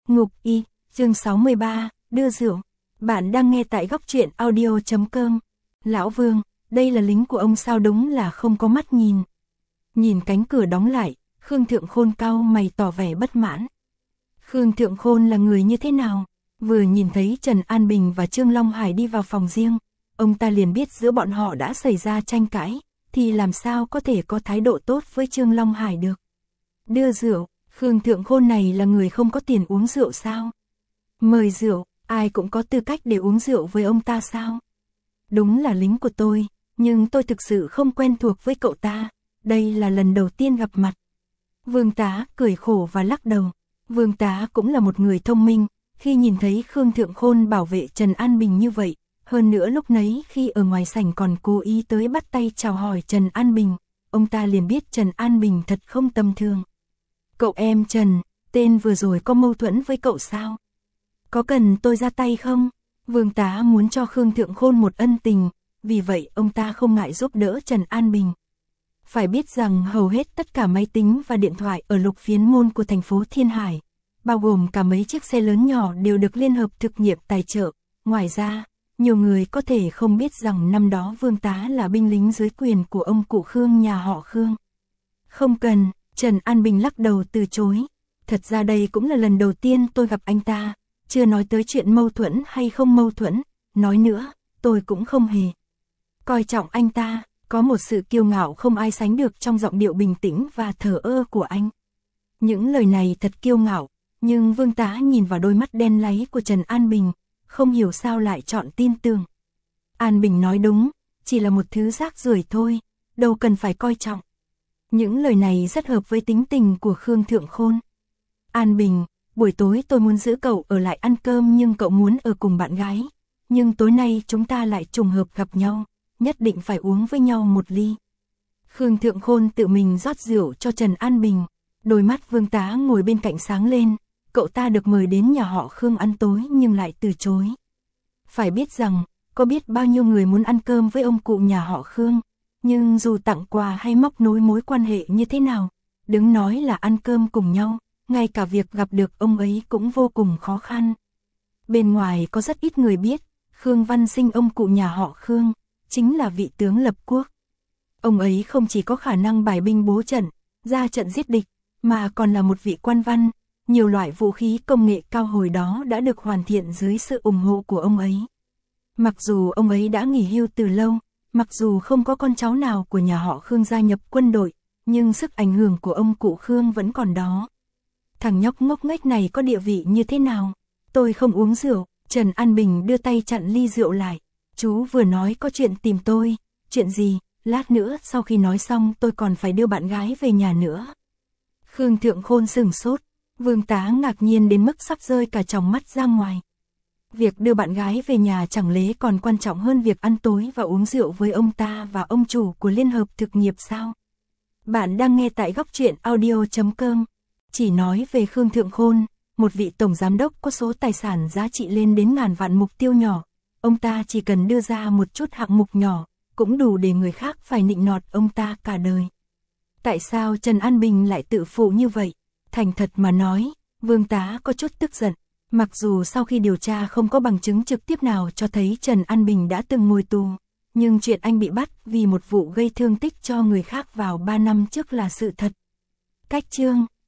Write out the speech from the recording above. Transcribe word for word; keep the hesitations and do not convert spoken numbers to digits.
Ngục y, chương sáu mươi ba, đưa rượu. Bạn đang nghe tại góc truyện audio chấm com. Lão Vương, đây là lính của ông sao, đúng là không có mắt nhìn. Nhìn cánh cửa đóng lại, Khương Thượng Khôn cau mày tỏ vẻ bất mãn. Khương Thượng Khôn là người như thế nào? Vừa nhìn thấy Trần An Bình và Trương Long Hải đi vào phòng riêng, ông ta liền biết giữa bọn họ đã xảy ra tranh cãi, thì làm sao có thể có thái độ tốt với Trương Long Hải được. Đưa rượu, Khương Thượng Khôn này là người không có tiền uống rượu sao? Mời rượu, ai cũng có tư cách để uống rượu với ông ta sao? Đúng là lính của tôi, nhưng tôi thực sự không quen thuộc với cậu ta, đây là lần đầu tiên gặp mặt. Vương Tá cười khổ và lắc đầu. Vương Tá cũng là một người thông minh, khi nhìn thấy Khương Thượng Khôn bảo vệ Trần An Bình như vậy, hơn nữa lúc nấy khi ở ngoài sảnh còn cố ý tới bắt tay chào hỏi Trần An Bình, ông ta liền biết Trần An Bình thật không tầm thường. Cậu em Trần, tên vừa rồi có mâu thuẫn với cậu sao? Có cần tôi ra tay không? Vương Tá muốn cho Khương Thượng Khôn một ân tình, vì vậy ông ta không ngại giúp đỡ Trần An Bình. Phải biết rằng hầu hết tất cả máy tính và điện thoại ở lục phiến môn của thành phố Thiên Hải, bao gồm cả mấy chiếc xe lớn nhỏ đều được Liên hợp thực nghiệp tài trợ. Ngoài ra, nhiều người có thể không biết rằng năm đó Vương Tá là binh lính dưới quyền của ông cụ Khương nhà họ Khương. Không cần, Trần An Bình lắc đầu từ chối. Thật ra đây cũng là lần đầu tiên tôi gặp anh ta, chưa nói tới chuyện mâu thuẫn hay không mâu thuẫn, nói nữa, tôi cũng không hề coi trọng anh ta. Có một sự kiêu ngạo không ai sánh được trong giọng điệu bình tĩnh và thờ ơ của anh. Những lời này thật kiêu ngạo, nhưng Vương Tá nhìn vào đôi mắt đen láy của Trần An Bình, không hiểu sao lại chọn tin tưởng. An Bình nói đúng, chỉ là một thứ rác rưởi thôi, đâu cần phải coi trọng. Những lời này rất hợp với tính tình của Khương Thượng Khôn. An Bình, buổi tối tôi muốn giữ cậu ở lại ăn cơm nhưng cậu muốn ở cùng bạn gái. Nhưng tối nay chúng ta lại trùng hợp gặp nhau, nhất định phải uống với nhau một ly. Khương Thượng Khôn tự mình rót rượu cho Trần An Bình, đôi mắt Vương Tá ngồi bên cạnh sáng lên, cậu ta được mời đến nhà họ Khương ăn tối nhưng lại từ chối. Phải biết rằng, có biết bao nhiêu người muốn ăn cơm với ông cụ nhà họ Khương, nhưng dù tặng quà hay móc nối mối quan hệ như thế nào, đừng nói là ăn cơm cùng nhau, ngay cả việc gặp được ông ấy cũng vô cùng khó khăn. Bên ngoài có rất ít người biết, Khương Văn Sinh ông cụ nhà họ Khương, chính là vị tướng lập quốc. Ông ấy không chỉ có khả năng bài binh bố trận, ra trận giết địch, mà còn là một vị quan văn, nhiều loại vũ khí công nghệ cao hồi đó đã được hoàn thiện dưới sự ủng hộ của ông ấy. Mặc dù ông ấy đã nghỉ hưu từ lâu, mặc dù không có con cháu nào của nhà họ Khương gia nhập quân đội, nhưng sức ảnh hưởng của ông cụ Khương vẫn còn đó. Thằng nhóc ngốc nghếch này có địa vị như thế nào? Tôi không uống rượu. Trần An Bình đưa tay chặn ly rượu lại. Chú vừa nói có chuyện tìm tôi. Chuyện gì? Lát nữa sau khi nói xong tôi còn phải đưa bạn gái về nhà nữa. Khương Thượng Khôn sửng sốt. Vương Tá ngạc nhiên đến mức sắp rơi cả tròng mắt ra ngoài. Việc đưa bạn gái về nhà chẳng lẽ còn quan trọng hơn việc ăn tối và uống rượu với ông ta và ông chủ của Liên hợp thực nghiệp sao? Bạn đang nghe tại góc truyện audio chấm com. Chỉ nói về Khương Thượng Khôn, một vị tổng giám đốc có số tài sản giá trị lên đến ngàn vạn mục tiêu nhỏ. Ông ta chỉ cần đưa ra một chút hạng mục nhỏ, cũng đủ để người khác phải nịnh nọt ông ta cả đời. Tại sao Trần An Bình lại tự phụ như vậy? Thành thật mà nói, Vương Tá có chút tức giận. Mặc dù sau khi điều tra không có bằng chứng trực tiếp nào cho thấy Trần An Bình đã từng ngồi tù, nhưng chuyện anh bị bắt vì một vụ gây thương tích cho người khác vào ba năm trước là sự thật. Cách chương,